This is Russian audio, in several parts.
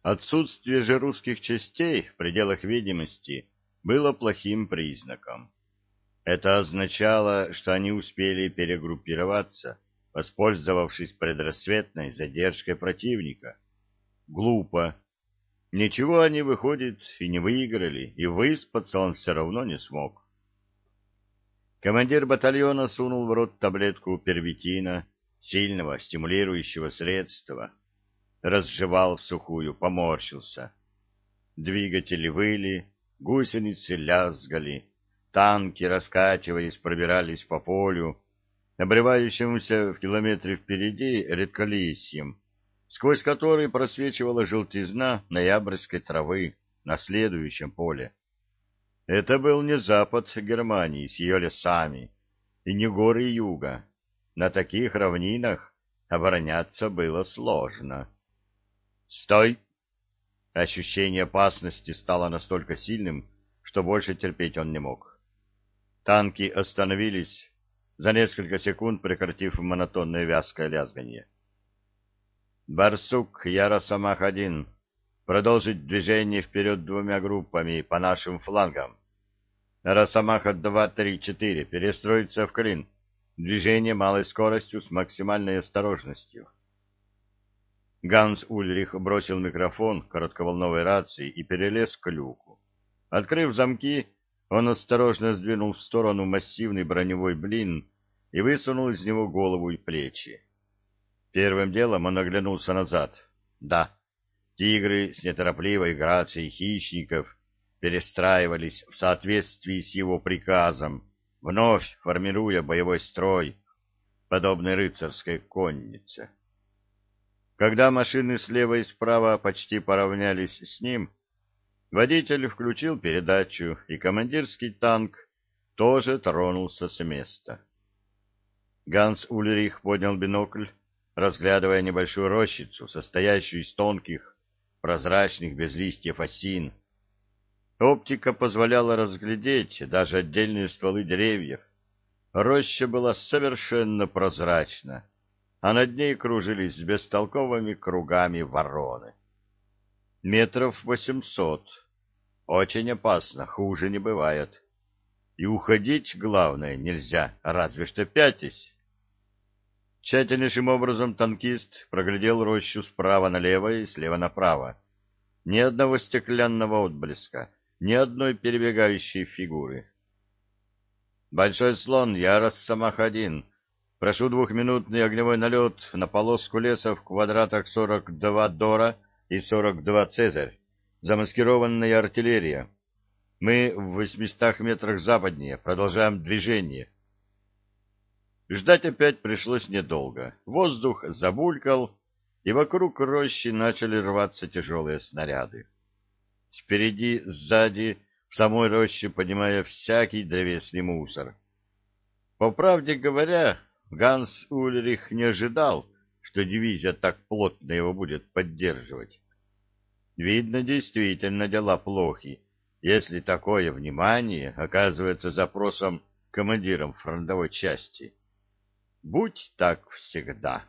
Отсутствие же русских частей в пределах видимости было плохим признаком. Это означало, что они успели перегруппироваться, воспользовавшись предрассветной задержкой противника. Глупо. Ничего они, выходит, и не выиграли, и выспаться он все равно не смог. Командир батальона сунул в рот таблетку первитина, сильного стимулирующего средства. Разжевал в сухую, поморщился. Двигатели выли, гусеницы лязгали, танки, раскачиваясь, пробирались по полю, обрывающемуся в километре впереди редколесьем, сквозь который просвечивала желтизна ноябрьской травы на следующем поле. Это был не запад Германии с ее лесами и не горы юга. На таких равнинах обороняться было сложно. «Стой!» Ощущение опасности стало настолько сильным, что больше терпеть он не мог. Танки остановились, за несколько секунд прекратив монотонное вязкое лязганье. «Барсук, я Росомах-1. Продолжить движение вперед двумя группами по нашим флангам. Росомаха 2, 3, 4. Перестроиться в клин. Движение малой скоростью с максимальной осторожностью». Ганс Ульрих бросил микрофон коротковолновой рации и перелез к люку. Открыв замки, он осторожно сдвинул в сторону массивный броневой блин и высунул из него голову и плечи. Первым делом он оглянулся назад. Да, тигры с неторопливой грацией хищников перестраивались в соответствии с его приказом, вновь формируя боевой строй, подобный рыцарской коннице. Когда машины слева и справа почти поравнялись с ним, водитель включил передачу, и командирский танк тоже тронулся с места. Ганс Ульрих поднял бинокль, разглядывая небольшую рощицу, состоящую из тонких, прозрачных, без листьев осин. Оптика позволяла разглядеть даже отдельные стволы деревьев. Роща была совершенно прозрачна, а над ней кружились бестолковыми кругами вороны. 800 метров. Очень опасно, хуже не бывает. И уходить, главное, нельзя, разве что пятясь. Тщательнейшим образом танкист проглядел рощу справа налево и слева направо. Ни одного стеклянного отблеска, ни одной перебегающей фигуры. «Большой слон, я Росомах-1. Прошу двухминутный огневой налет на полоску леса в квадратах 42 Дора и 42 Цезарь. Замаскированная артиллерия. Мы в 800 метрах западнее. Продолжаем движение». Ждать опять пришлось недолго. Воздух забулькал, и вокруг рощи начали рваться тяжелые снаряды. Спереди, сзади, в самой роще поднимая всякий древесный мусор. По правде говоря, Ганс Ульрих не ожидал, что дивизия так плотно его будет поддерживать. Видно, действительно дела плохи, если такое внимание оказывается запросом командиром фронтовой части. Будь так всегда.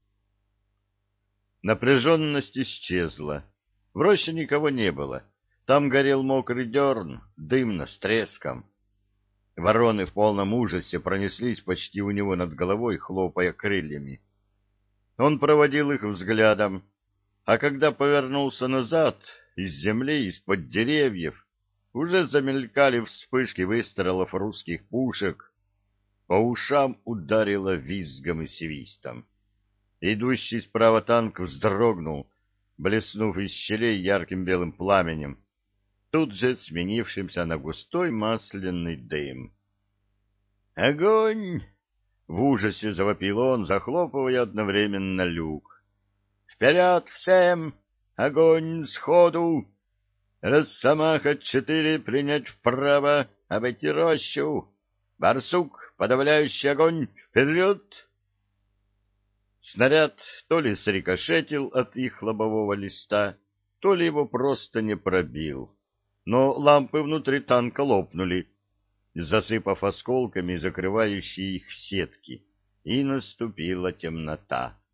Напряженность исчезла. В роще никого не было. Там горел мокрый дерн, дымно, с треском. Вороны в полном ужасе пронеслись почти у него над головой, хлопая крыльями. Он проводил их взглядом, а когда повернулся назад, из земли, из-под деревьев, уже замелькали вспышки выстрелов русских пушек. По ушам ударило визгом и свистом. Идущий справа танк вздрогнул, блеснув из щелей ярким белым пламенем, тут же сменившимся на густой масляный дым. «Огонь!» — в ужасе завопил он, захлопывая одновременно люк. «Вперед всем! Огонь сходу! Росомаха-4 принять вправо, обойти рощу! Барсук, подавляющий огонь, вперед!» Снаряд то ли срикошетил от их лобового листа, то ли его просто не пробил. Но лампы внутри танка лопнули, засыпав осколками закрывающие их сетки, и наступила темнота.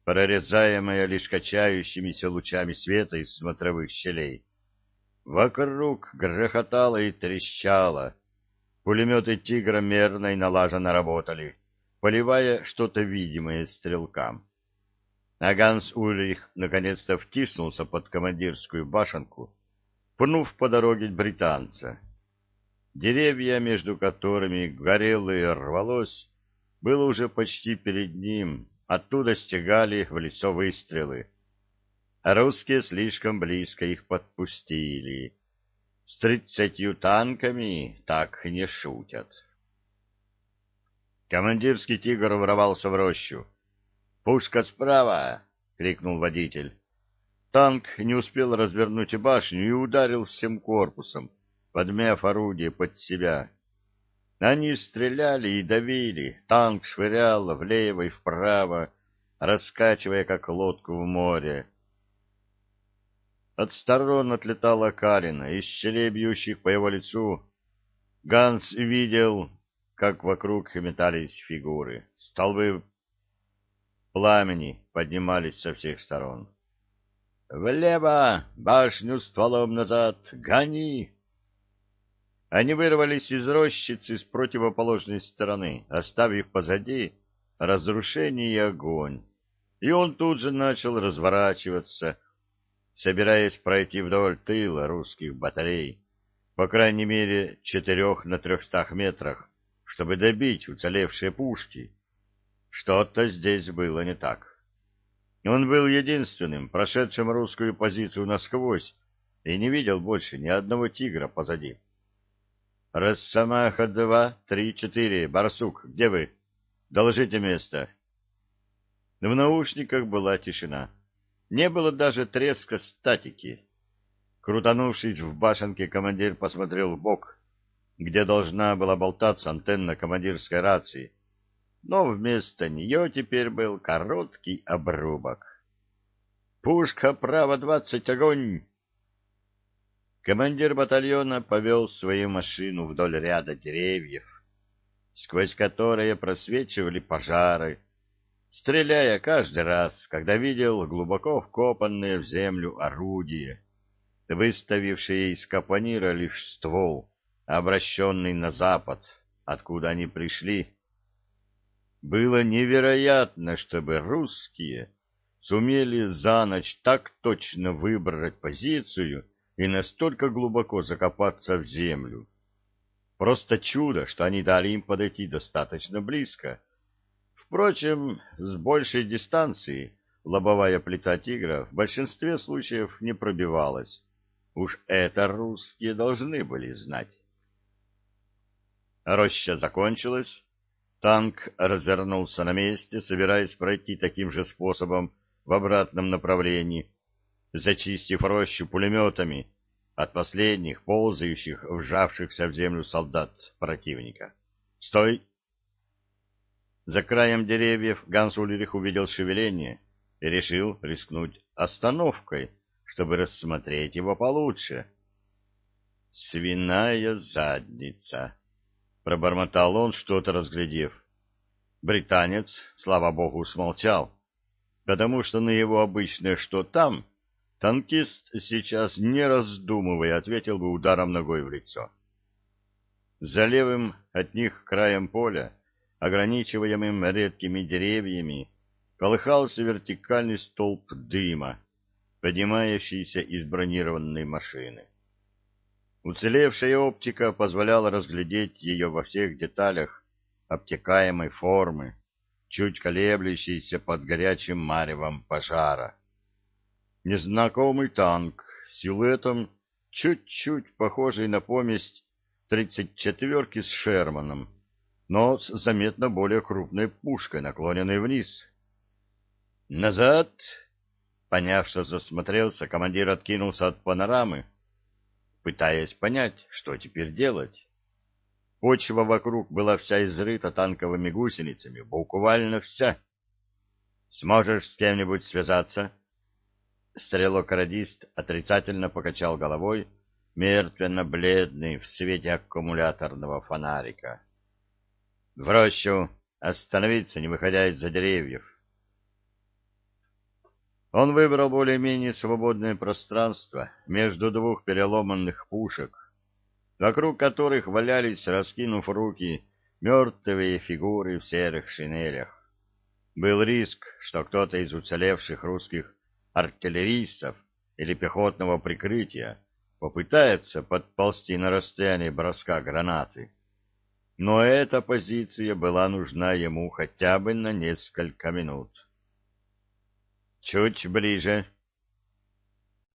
прорезаемая лишь качающимися лучами света из смотровых щелей. Вокруг грохотало и трещало. Пулеметы «Тигра» мерно и налаженно работали, поливая что-то видимое стрелкам. А Ганс Ульрих наконец-то втиснулся под командирскую башенку, пнув по дороге британца. Деревья, между которыми горело и рвалось, было уже почти перед ним, оттуда стегали в лицо выстрелы. А русские слишком близко их подпустили. С 30 танками так не шутят. Командирский «Тигр» ворвался в рощу. «Пушка справа!» — крикнул водитель. Танк не успел развернуть башню и ударил всем корпусом, подмяв орудие под себя. Они стреляли и давили, танк швырял влево и вправо, раскачивая, как лодку в море. От сторон отлетала Карина, из щелей, бьющих по его лицу. Ганс видел, как вокруг метались фигуры. Столбы пламени поднимались со всех сторон. «Влево! Башню стволом назад! Гони!» Они вырвались из рощицы с противоположной стороны, оставив позади разрушение и огонь. И он тут же начал разворачиваться, собираясь пройти вдоль тыла русских батарей, по крайней мере 4 на 300 метрах, чтобы добить уцелевшие пушки. Что-то здесь было не так. Он был единственным, прошедшим русскую позицию насквозь, и не видел больше ни одного «Тигра» позади. «Росомаха 2, 3, 4. Барсук, где вы? Доложите место». В наушниках была тишина. Не было даже треска статики. Крутанувшись в башенке, командир посмотрел вбок, где должна была болтаться антенна командирской рации. Но вместо нее теперь был короткий обрубок. «Пушка, право 20, огонь!» Командир батальона повел свою машину вдоль ряда деревьев, сквозь которые просвечивали пожары, стреляя каждый раз, когда видел глубоко вкопанные в землю орудия, выставившие из капонира лишь ствол, обращенный на запад, откуда они пришли. Было невероятно, чтобы русские сумели за ночь так точно выбрать позицию и настолько глубоко закопаться в землю. Просто чудо, что они дали им подойти достаточно близко. Впрочем, с большей дистанции лобовая плита «Тигра» в большинстве случаев не пробивалась. Уж это русские должны были знать. Роща закончилась. Танк развернулся на месте, собираясь пройти таким же способом в обратном направлении, зачистив рощу пулеметами от последних ползающих, вжавшихся в землю солдат противника. «Стой!» За краем деревьев Ганс Ульрих увидел шевеление и решил рискнуть остановкой, чтобы рассмотреть его получше. «Свиная задница!» — пробормотал он, что-то разглядев. Британец, слава богу, смолчал, потому что на его обычное «что там» танкист сейчас, не раздумывая, ответил бы ударом ногой в лицо. За левым от них краем поля, ограничиваемым редкими деревьями, колыхался вертикальный столб дыма, поднимающийся из бронированной машины. Уцелевшая оптика позволяла разглядеть ее во всех деталях обтекаемой формы, чуть колеблющейся под горячим маревом пожара. Незнакомый танк, силуэтом чуть-чуть похожий на помесь 34-ки с Шерманом, но с заметно более крупной пушкой, наклоненной вниз. «Назад!» Поняв, что засмотрелся, командир откинулся от панорамы, пытаясь понять, что теперь делать. Почва вокруг была вся изрыта танковыми гусеницами, буквально вся. «Сможешь с кем-нибудь связаться?» Стрелок-радист отрицательно покачал головой, мертвенно-бледный в свете аккумуляторного фонарика. «В рощу! Остановиться, не выходя из-за деревьев!» Он выбрал более-менее свободное пространство между двух переломанных пушек, вокруг которых валялись, раскинув руки, мертвые фигуры в серых шинелях. Был риск, что кто-то из уцелевших русских артиллеристов или пехотного прикрытия попытается подползти на расстояние броска гранаты. Но эта позиция была нужна ему хотя бы на несколько минут. «Чуть ближе»,